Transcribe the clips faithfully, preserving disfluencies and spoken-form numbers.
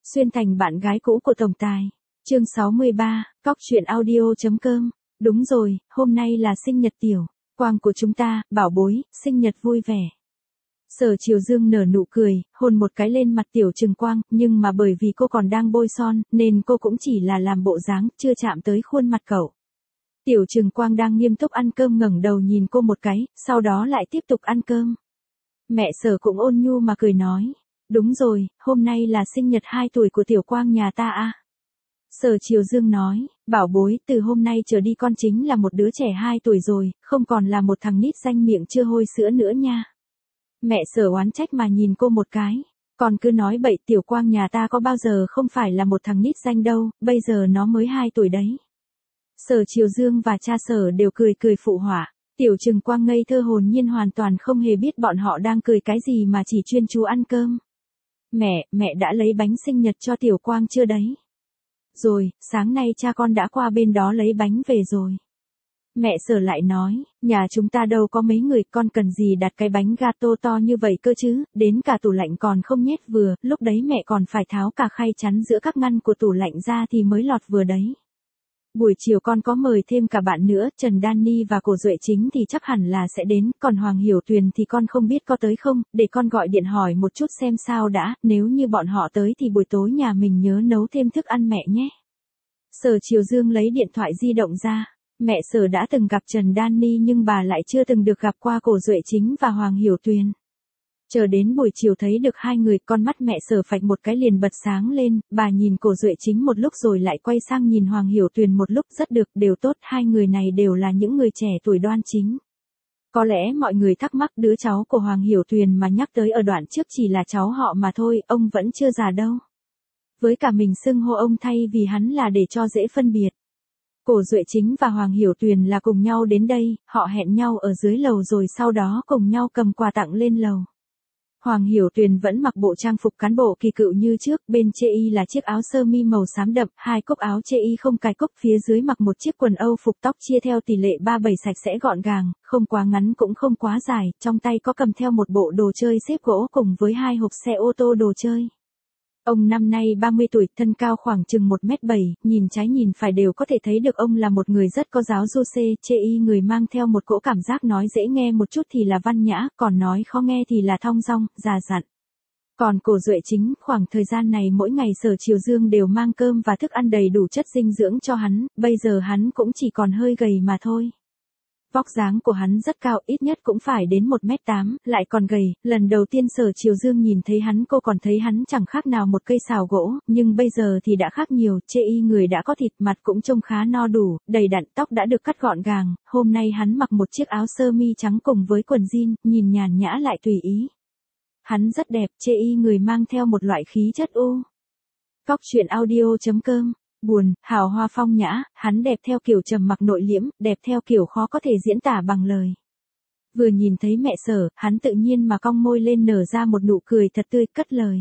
Xuyên thành bạn gái cũ của tổng tài. Chương sáu mươi ba, cóc truyện audio.com. Đúng rồi, hôm nay là sinh nhật Tiểu Quang của chúng ta, bảo bối, sinh nhật vui vẻ. Sở Triều Dương nở nụ cười, hôn một cái lên mặt Tiểu Trừng Quang, nhưng mà bởi vì cô còn đang bôi son, nên cô cũng chỉ là làm bộ dáng, chưa chạm tới khuôn mặt cậu. Tiểu Trừng Quang đang nghiêm túc ăn cơm ngẩng đầu nhìn cô một cái, sau đó lại tiếp tục ăn cơm. Mẹ Sở cũng ôn nhu mà cười nói, đúng rồi, hôm nay là sinh nhật hai tuổi của Tiểu Quang nhà ta à. Sở Triều Dương nói, bảo bối, từ hôm nay trở đi con chính là một đứa trẻ hai tuổi rồi, không còn là một thằng nít danh miệng chưa hôi sữa nữa nha. Mẹ Sở oán trách mà nhìn cô một cái, còn cứ nói bậy, Tiểu Quang nhà ta có bao giờ không phải là một thằng nít danh đâu, bây giờ nó mới hai tuổi đấy. Sở Triều Dương và cha Sở đều cười cười phụ họa. Tiểu Trừng Quang ngây thơ hồn nhiên hoàn toàn không hề biết bọn họ đang cười cái gì mà chỉ chuyên chú ăn cơm. Mẹ, mẹ đã lấy bánh sinh nhật cho Tiểu Quang chưa đấy? Rồi, sáng nay cha con đã qua bên đó lấy bánh về rồi. Mẹ Sở lại nói, nhà chúng ta đâu có mấy người, con cần gì đặt cái bánh gato to như vậy cơ chứ, đến cả tủ lạnh còn không nhét vừa, lúc đấy mẹ còn phải tháo cả khay chắn giữa các ngăn của tủ lạnh ra thì mới lọt vừa đấy. Buổi chiều con có mời thêm cả bạn nữa, Trần Danny và Cổ Duệ Chính thì chắc hẳn là sẽ đến, còn Hoàng Hiểu Tuyền thì con không biết có tới không, để con gọi điện hỏi một chút xem sao đã, nếu như bọn họ tới thì buổi tối nhà mình nhớ nấu thêm thức ăn mẹ nhé. Sở Triều Dương lấy điện thoại di động ra, mẹ Sở đã từng gặp Trần Danny nhưng bà lại chưa từng được gặp qua Cổ Duệ Chính và Hoàng Hiểu Tuyền. Chờ đến buổi chiều thấy được hai người, con mắt mẹ Sở phạch một cái liền bật sáng lên, bà nhìn Cổ Duệ Chính một lúc rồi lại quay sang nhìn Hoàng Hiểu Tuyền một lúc, rất được, đều tốt, hai người này đều là những người trẻ tuổi đoan chính. Có lẽ mọi người thắc mắc đứa cháu của Hoàng Hiểu Tuyền mà nhắc tới ở đoạn trước chỉ là cháu họ mà thôi, ông vẫn chưa già đâu. Với cả mình xưng hô ông thay vì hắn là để cho dễ phân biệt. Cổ Duệ Chính và Hoàng Hiểu Tuyền là cùng nhau đến đây, họ hẹn nhau ở dưới lầu rồi sau đó cùng nhau cầm quà tặng lên lầu. Hoàng Hiểu Tuyền vẫn mặc bộ trang phục cán bộ kỳ cựu như trước, bên chê y là chiếc áo sơ mi màu xám đậm, hai cúc áo chê y không cài cúc, phía dưới mặc một chiếc quần Âu phục tóc chia theo tỷ lệ ba bảy sạch sẽ gọn gàng, không quá ngắn cũng không quá dài, trong tay có cầm theo một bộ đồ chơi xếp gỗ cùng với hai hộp xe ô tô đồ chơi. Ông năm nay ba mươi tuổi, thân cao khoảng chừng một mét bảy, nhìn trái nhìn phải đều có thể thấy được ông là một người rất có giáo du xê, chê y người mang theo một cỗ cảm giác nói dễ nghe một chút thì là văn nhã, còn nói khó nghe thì là thong dong, già dặn. Còn Cổ Duệ Chính, khoảng thời gian này mỗi ngày Sở Triều Dương đều mang cơm và thức ăn đầy đủ chất dinh dưỡng cho hắn, bây giờ hắn cũng chỉ còn hơi gầy mà thôi. Vóc dáng của hắn rất cao, ít nhất cũng phải đến một mét tám, lại còn gầy, lần đầu tiên Sở Triều Dương nhìn thấy hắn cô còn thấy hắn chẳng khác nào một cây sào gỗ, nhưng bây giờ thì đã khác nhiều, chê y người đã có thịt, mặt cũng trông khá no đủ, đầy đặn, tóc đã được cắt gọn gàng, hôm nay hắn mặc một chiếc áo sơ mi trắng cùng với quần jean, nhìn nhàn nhã lại tùy ý. Hắn rất đẹp, chê y người mang theo một loại khí chất u. Cóc truyện audio.com. Buồn, hào hoa phong nhã, hắn đẹp theo kiểu trầm mặc nội liễm, đẹp theo kiểu khó có thể diễn tả bằng lời. Vừa nhìn thấy mẹ Sở, hắn tự nhiên mà cong môi lên nở ra một nụ cười thật tươi, cất lời.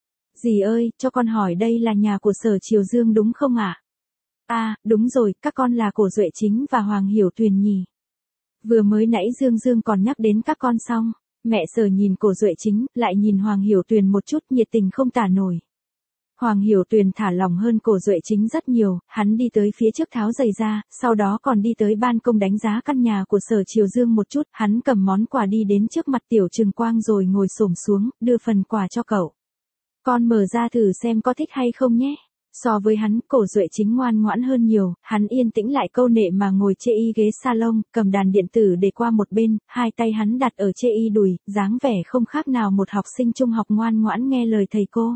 Dì ơi, cho con hỏi đây là nhà của Sở Triều Dương đúng không ạ? À? À, đúng rồi, các con là Cổ Duệ Chính và Hoàng Hiểu Tuyền nhỉ. Vừa mới nãy Dương Dương còn nhắc đến các con xong, mẹ Sở nhìn Cổ Duệ Chính, lại nhìn Hoàng Hiểu Tuyền một chút, nhiệt tình không tả nổi. Hoàng Hiểu Tuyền thả lòng hơn Cổ Duệ Chính rất nhiều, hắn đi tới phía trước tháo giày ra, sau đó còn đi tới ban công đánh giá căn nhà của Sở Triều Dương một chút, hắn cầm món quà đi đến trước mặt Tiểu Trừng Quang rồi ngồi xổm xuống, đưa phần quà cho cậu. Con mở ra thử xem có thích hay không nhé. So với hắn, Cổ Duệ Chính ngoan ngoãn hơn nhiều, hắn yên tĩnh lại câu nệ mà ngồi chê y ghế salon, cầm đàn điện tử để qua một bên, hai tay hắn đặt ở chê y đùi, dáng vẻ không khác nào một học sinh trung học ngoan ngoãn nghe lời thầy cô.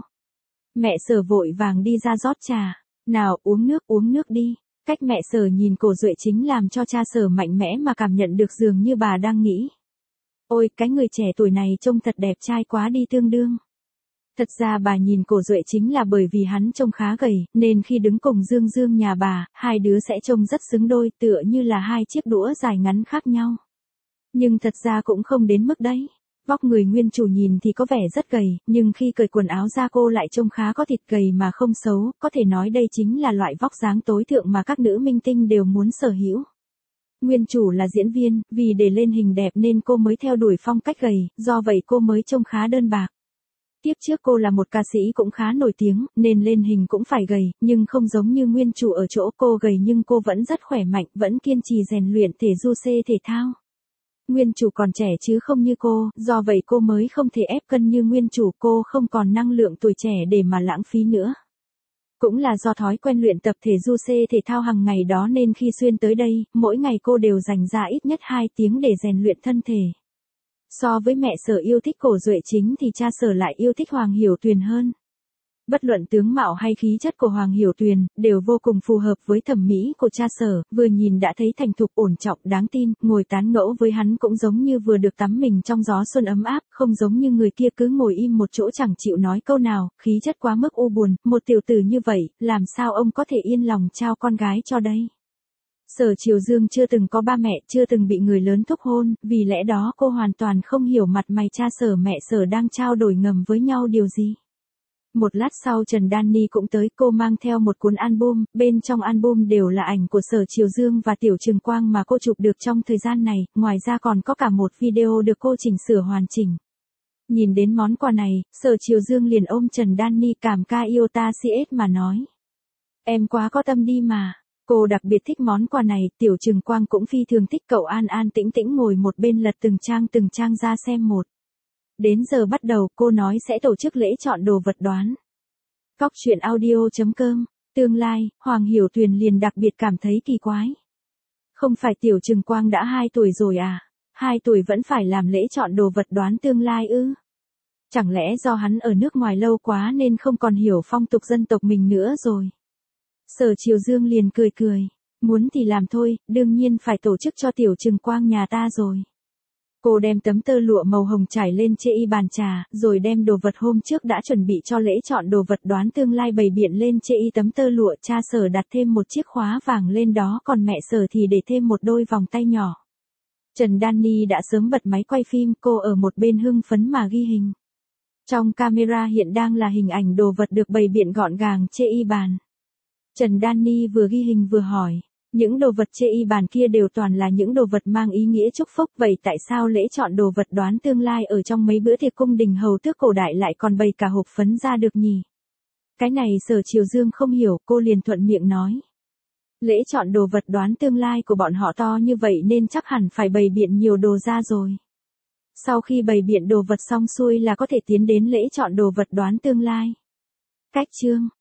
Mẹ Sở vội vàng đi ra rót trà. Nào, uống nước, uống nước đi. Cách mẹ Sở nhìn Cổ Duệ Chính làm cho cha Sở mạnh mẽ mà cảm nhận được dường như bà đang nghĩ. Ôi, cái người trẻ tuổi này trông thật đẹp trai quá đi tương đương. Thật ra bà nhìn Cổ Duệ Chính là bởi vì hắn trông khá gầy, nên khi đứng cùng Dương Dương nhà bà, hai đứa sẽ trông rất xứng đôi, tựa như là hai chiếc đũa dài ngắn khác nhau. Nhưng thật ra cũng không đến mức đấy. Vóc người nguyên chủ nhìn thì có vẻ rất gầy, nhưng khi cởi quần áo ra cô lại trông khá có thịt, gầy mà không xấu, có thể nói đây chính là loại vóc dáng tối thượng mà các nữ minh tinh đều muốn sở hữu. Nguyên chủ là diễn viên, vì để lên hình đẹp nên cô mới theo đuổi phong cách gầy, do vậy cô mới trông khá đơn bạc. Tiếp trước cô là một ca sĩ cũng khá nổi tiếng, nên lên hình cũng phải gầy, nhưng không giống như nguyên chủ ở chỗ cô gầy nhưng cô vẫn rất khỏe mạnh, vẫn kiên trì rèn luyện thể du xê thể thao. Nguyên chủ còn trẻ chứ không như cô, do vậy cô mới không thể ép cân như nguyên chủ, cô không còn năng lượng tuổi trẻ để mà lãng phí nữa. Cũng là do thói quen luyện tập thể du xê thể thao hàng ngày đó nên khi xuyên tới đây, mỗi ngày cô đều dành ra ít nhất hai tiếng để rèn luyện thân thể. So với mẹ Sở yêu thích Cổ Duệ Chính thì cha Sở lại yêu thích Hoàng Hiểu Tuyền hơn. Bất luận tướng mạo hay khí chất của Hoàng Hiểu Tuyền, đều vô cùng phù hợp với thẩm mỹ của cha Sở, vừa nhìn đã thấy thành thục ổn trọng đáng tin, ngồi tán gẫu với hắn cũng giống như vừa được tắm mình trong gió xuân ấm áp, không giống như người kia cứ ngồi im một chỗ chẳng chịu nói câu nào, khí chất quá mức u buồn, một tiểu tử như vậy, làm sao ông có thể yên lòng trao con gái cho đây. Sở Triều Dương chưa từng có ba mẹ, chưa từng bị người lớn thúc hôn, vì lẽ đó cô hoàn toàn không hiểu mặt mày cha Sở mẹ Sở đang trao đổi ngầm với nhau điều gì. Một lát sau Trần Danny cũng tới, cô mang theo một cuốn album, bên trong album đều là ảnh của Sở Triều Dương và Tiểu Trường Quang mà cô chụp được trong thời gian này, ngoài ra còn có cả một video được cô chỉnh sửa hoàn chỉnh. Nhìn đến món quà này, Sở Triều Dương liền ôm Trần Danny cảm ca yêu ta xê ét mà nói. Em quá có tâm đi mà. Cô đặc biệt thích món quà này, Tiểu Trường Quang cũng phi thường thích, cậu an an tĩnh tĩnh ngồi một bên lật từng trang từng trang ra xem một. Đến giờ bắt đầu, cô nói sẽ tổ chức lễ chọn đồ vật đoán. Cóc truyện audio chấm com, tương lai, Hoàng Hiểu Tuyền liền đặc biệt cảm thấy kỳ quái. Không phải Tiểu Trường Quang đã hai tuổi rồi à? hai tuổi vẫn phải làm lễ chọn đồ vật đoán tương lai ư? Chẳng lẽ do hắn ở nước ngoài lâu quá nên không còn hiểu phong tục dân tộc mình nữa rồi? Sở Triều Dương liền cười cười, muốn thì làm thôi, đương nhiên phải tổ chức cho Tiểu Trường Quang nhà ta rồi. Cô đem tấm tơ lụa màu hồng trải lên chê y bàn trà, rồi đem đồ vật hôm trước đã chuẩn bị cho lễ chọn đồ vật đoán tương lai bày biện lên chê y tấm tơ lụa, cha Sở đặt thêm một chiếc khóa vàng lên đó, còn mẹ Sở thì để thêm một đôi vòng tay nhỏ. Trần Danny đã sớm bật máy quay phim, cô ở một bên hưng phấn mà ghi hình. Trong camera hiện đang là hình ảnh đồ vật được bày biện gọn gàng chê y bàn. Trần Danny vừa ghi hình vừa hỏi, những đồ vật chê y bàn kia đều toàn là những đồ vật mang ý nghĩa chúc phúc, vậy tại sao lễ chọn đồ vật đoán tương lai ở trong mấy bữa tiệc cung đình hầu tước cổ đại lại còn bày cả hộp phấn ra được nhỉ? Cái này Sở Triều Dương không hiểu, cô liền thuận miệng nói. Lễ chọn đồ vật đoán tương lai của bọn họ to như vậy nên chắc hẳn phải bày biện nhiều đồ ra rồi. Sau khi bày biện đồ vật xong xuôi là có thể tiến đến lễ chọn đồ vật đoán tương lai. Cách chương